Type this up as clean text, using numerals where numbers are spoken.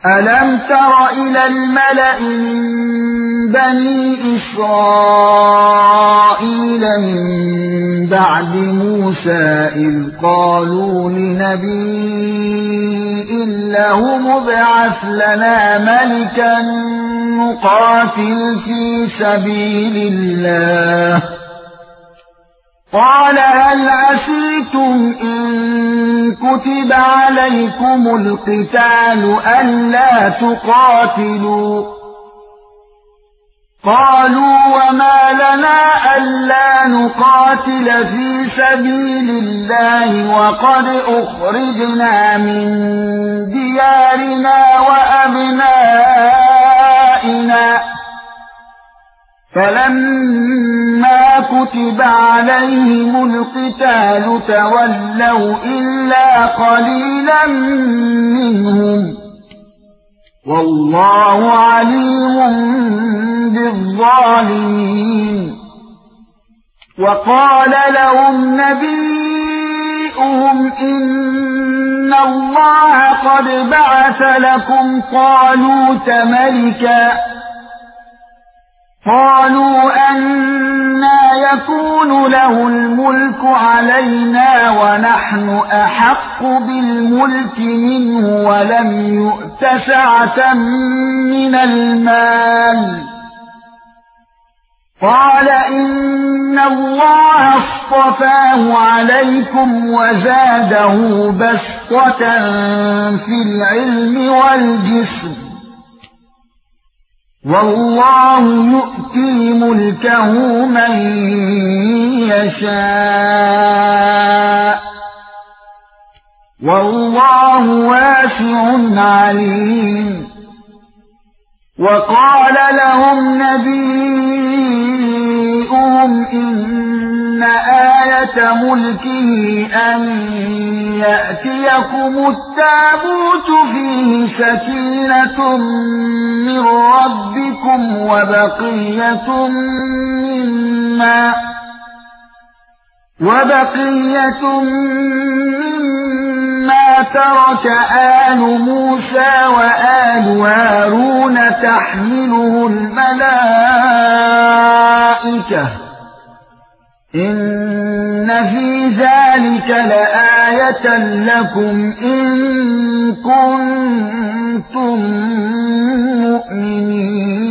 أَلَمْ تَرَ إِلَى الْمَلَإِ مِنْ بَنِي إِسْرَائِيلَ مِنْ بَعْدِ مُوسَى إِذْ قَالُوا لِنَبِيٍّ لَهُ ابْعَثْ لَنَا مَلِكًا نُقَاتِلْ فِي سَبِيلِ اللَّهِ قال هل عسيتم إن كتب عليكم القتال ألا تقاتلوا قالوا وما لنا ألا نقاتل في سبيل الله وقد أخرجنا من ديارنا وأبنائنا فَلَمَّا كُتِبَ عَلَيْهِمُ الْقِتَالُ تَوَلَّوْا إِلَّا قَلِيلًا مِنْهُمْ وَاللَّهُ عَلِيمٌ بِالظَّالِمِينَ وَقَالَ لَهُمْ نَبِيُّهُمْ إِنَّ اللَّهَ قَدْ بَعَثَ لَكُمْ طَالُوتَ مَلِكًا قالوا أَنَّى يكون له الملك علينا ونحن أحق بالملك منه ولم يؤت سعة من المال قال إن الله اصطفاه عليكم وزاده بسطة في العلم والجسم والله يؤتي ملكه من يشاء والله واسع عليم وقال لهم نبيهم إن آية ملكه أن يأتيكم التابوت فيه سكينة من ربكم وبقية مما ترك آل موسى وآل هارون تحمله الملائكة إن في ذلك لآية لكم إن كنتم مؤمنين